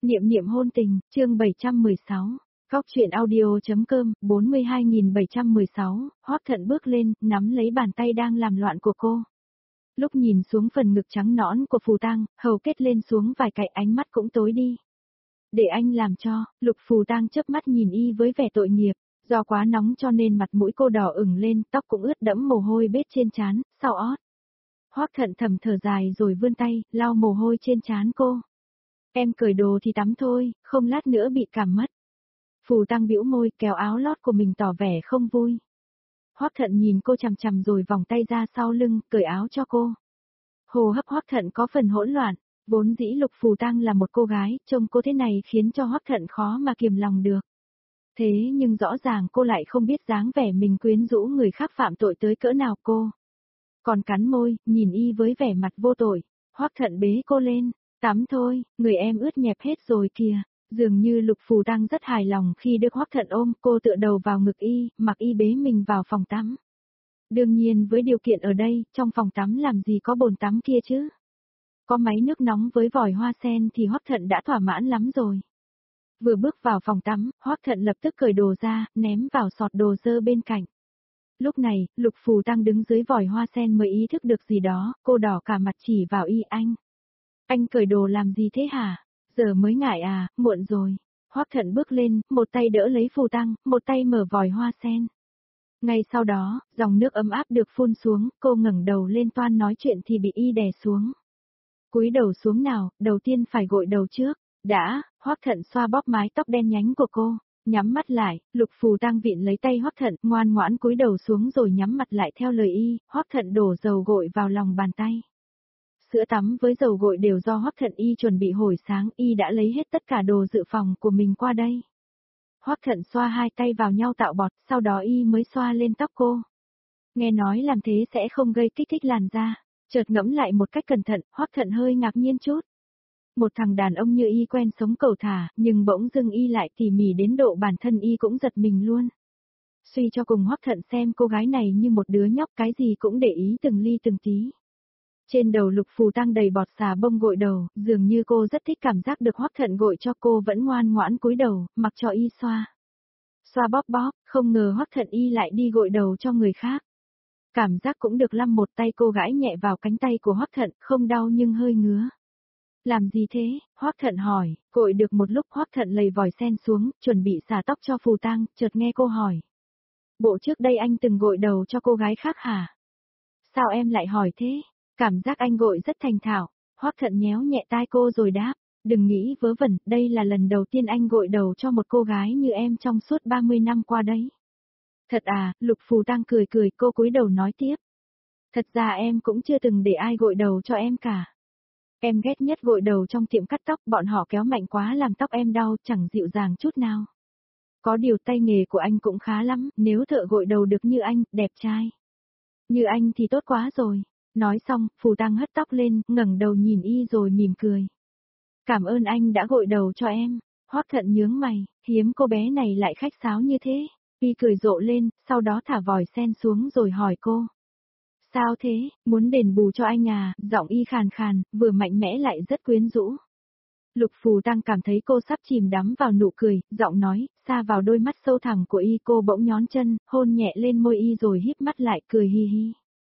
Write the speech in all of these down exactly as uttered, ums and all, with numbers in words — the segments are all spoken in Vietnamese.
Niệm niệm hôn tình, chương bảy trăm mười sáu. Góc truyện audio.com, bốn mươi hai nghìn bảy trăm mười sáu, Hoắc Thận bước lên, nắm lấy bàn tay đang làm loạn của cô. Lúc nhìn xuống phần ngực trắng nõn của Phù Tang, hầu kết lên xuống vài cái, ánh mắt cũng tối đi. Để anh làm cho, Lục Phù Tang chớp mắt nhìn y với vẻ tội nghiệp, do quá nóng cho nên mặt mũi cô đỏ ửng lên, tóc cũng ướt đẫm mồ hôi bết trên trán, sau ót. Hoắc Thận thầm thở dài rồi vươn tay, lau mồ hôi trên trán cô. Em cởi đồ thì tắm thôi, không lát nữa bị cảm mất. Phù Tang bĩu môi, kéo áo lót của mình tỏ vẻ không vui. Hoắc Thận nhìn cô chằm chằm rồi vòng tay ra sau lưng, cởi áo cho cô. Hô hấp Hoắc Thận có phần hỗn loạn, vốn dĩ Lục Phù Tang là một cô gái, trông cô thế này khiến cho Hoắc Thận khó mà kiềm lòng được. Thế nhưng rõ ràng cô lại không biết dáng vẻ mình quyến rũ người khác phạm tội tới cỡ nào cô. Còn cắn môi, nhìn y với vẻ mặt vô tội, Hoắc Thận bế cô lên. Tắm thôi, người em ướt nhẹp hết rồi kìa. Dường như Lục Phù Tang rất hài lòng khi được Hoắc Thận ôm, cô tựa đầu vào ngực y, mặc y bế mình vào phòng tắm. Đương nhiên với điều kiện ở đây, trong phòng tắm làm gì có bồn tắm kia chứ. Có máy nước nóng với vòi hoa sen thì Hoắc Thận đã thỏa mãn lắm rồi. Vừa bước vào phòng tắm, Hoắc Thận lập tức cởi đồ ra, ném vào sọt đồ dơ bên cạnh. Lúc này, Lục Phù Tang đứng dưới vòi hoa sen mới ý thức được gì đó, cô đỏ cả mặt chỉ vào y. Anh. Anh cởi đồ làm gì thế hả? Giờ mới ngại à, muộn rồi. Hoắc Thận bước lên, một tay đỡ lấy Phù Tang, một tay mở vòi hoa sen. Ngay sau đó, dòng nước ấm áp được phun xuống, cô ngẩng đầu lên toan nói chuyện thì bị y đè xuống. Cúi đầu xuống nào, đầu tiên phải gội đầu trước. Đã, Hoắc Thận xoa bóp mái tóc đen nhánh của cô, nhắm mắt lại, Lục Phù Tang vịn lấy tay Hoắc Thận, ngoan ngoãn cúi đầu xuống rồi nhắm mặt lại theo lời y. Hoắc Thận đổ dầu gội vào lòng bàn tay. Sữa tắm với dầu gội đều do Hoắc Thận y chuẩn bị hồi sáng, y đã lấy hết tất cả đồ dự phòng của mình qua đây. Hoắc Thận xoa hai tay vào nhau tạo bọt, sau đó y mới xoa lên tóc cô. Nghe nói làm thế sẽ không gây kích thích làn da, chợt ngẫm lại một cách cẩn thận, Hoắc Thận hơi ngạc nhiên chút. Một thằng đàn ông như y quen sống cầu thả, nhưng bỗng dưng y lại tỉ mỉ đến độ bản thân y cũng giật mình luôn. Suy cho cùng Hoắc Thận xem cô gái này như một đứa nhóc, cái gì cũng để ý từng ly từng tí. Trên đầu Lục Phù Tang đầy bọt xà bông gội đầu, dường như cô rất thích cảm giác được Hoắc Thận gội cho, cô vẫn ngoan ngoãn cúi đầu, mặc cho y xoa. Xoa bóp bóp, không ngờ Hoắc Thận y lại đi gội đầu cho người khác. Cảm giác cũng được lăm một tay cô gãi nhẹ vào cánh tay của Hoắc Thận, không đau nhưng hơi ngứa. Làm gì thế? Hoắc Thận hỏi, gội được một lúc Hoắc Thận lầy vòi sen xuống, chuẩn bị xả tóc cho Phù Tang, chợt nghe cô hỏi. Bộ trước đây anh từng gội đầu cho cô gái khác hả? Sao em lại hỏi thế? Cảm giác anh gội rất thành thạo. Hoắc Thận nhéo nhẹ tai cô rồi đáp, đừng nghĩ vớ vẩn, đây là lần đầu tiên anh gội đầu cho một cô gái như em trong suốt ba mươi năm qua đấy. Thật à? Lục Phù Tang cười cười, cô cúi đầu nói tiếp. Thật ra em cũng chưa từng để ai gội đầu cho em cả. Em ghét nhất gội đầu trong tiệm cắt tóc, bọn họ kéo mạnh quá làm tóc em đau, chẳng dịu dàng chút nào. Có điều tay nghề của anh cũng khá lắm, nếu thợ gội đầu được như anh, đẹp trai. Như anh thì tốt quá rồi. Nói xong, Phù Tang hất tóc lên, ngẩng đầu nhìn y rồi mỉm cười. Cảm ơn anh đã gội đầu cho em. Hoắc Thận nhướng mày, hiếm cô bé này lại khách sáo như thế. Y cười rộ lên, sau đó thả vòi sen xuống rồi hỏi cô. Sao thế, muốn đền bù cho anh à? Giọng y khàn khàn, vừa mạnh mẽ lại rất quyến rũ. Lục Phù Tang cảm thấy cô sắp chìm đắm vào nụ cười, giọng nói, xa vào đôi mắt sâu thẳm của y, cô bỗng nhón chân, hôn nhẹ lên môi y rồi híp mắt lại cười hi hi.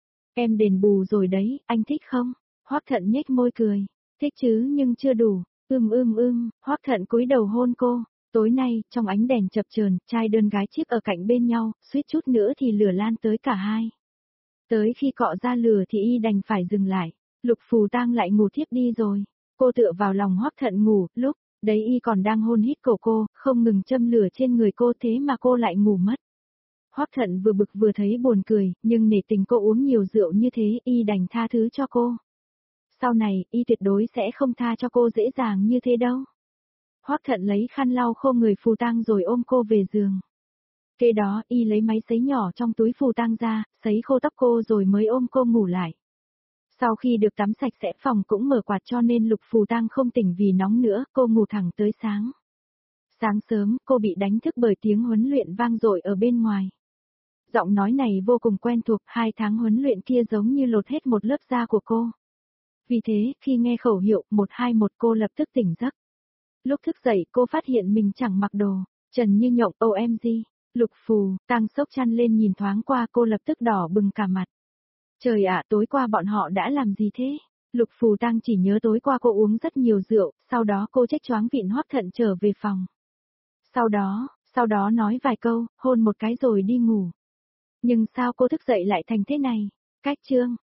Em đền bù rồi đấy, anh thích không? Hoắc Thận nhếch môi cười. Thích chứ nhưng chưa đủ. Ưm ưm ưm, Hoắc Thận cúi đầu hôn cô. Tối nay, trong ánh đèn chập chờn, trai đơn gái chiếc ở cạnh bên nhau, suýt chút nữa thì lửa lan tới cả hai. Tới khi cọ ra lửa thì y đành phải dừng lại. Lục Phù Tang lại ngủ thiếp đi rồi. Cô tựa vào lòng Hoắc Thận ngủ, lúc đấy y còn đang hôn hít cổ cô, không ngừng châm lửa trên người cô, thế mà cô lại ngủ mất. Hoắc Thận vừa bực vừa thấy buồn cười, nhưng nể tình cô uống nhiều rượu như thế, y đành tha thứ cho cô. Sau này, y tuyệt đối sẽ không tha cho cô dễ dàng như thế đâu. Hoắc Thận lấy khăn lau khô người Phù Tang rồi ôm cô về giường. Kế đó, y lấy máy sấy nhỏ trong túi Phù Tang ra, sấy khô tóc cô rồi mới ôm cô ngủ lại. Sau khi được tắm sạch sẽ, phòng cũng mở quạt cho nên Lục Phù Tang không tỉnh vì nóng nữa, cô ngủ thẳng tới sáng. Sáng sớm, cô bị đánh thức bởi tiếng huấn luyện vang dội ở bên ngoài. Giọng nói này vô cùng quen thuộc, hai tháng huấn luyện kia giống như lột hết một lớp da của cô. Vì thế, khi nghe khẩu hiệu một hai một cô lập tức tỉnh giấc. Lúc thức dậy cô phát hiện mình chẳng mặc đồ, trần như nhộng, ô em giê. Lục Phù, Tang xốc chăn lên nhìn thoáng qua cô lập tức đỏ bừng cả mặt. Trời ạ, tối qua bọn họ đã làm gì thế? Lục Phù Tang chỉ nhớ tối qua cô uống rất nhiều rượu, sau đó cô chết choáng vịn Hoắc Thận trở về phòng. Sau đó, sau đó nói vài câu, hôn một cái rồi đi ngủ. Nhưng sao cô thức dậy lại thành thế này? Cách chương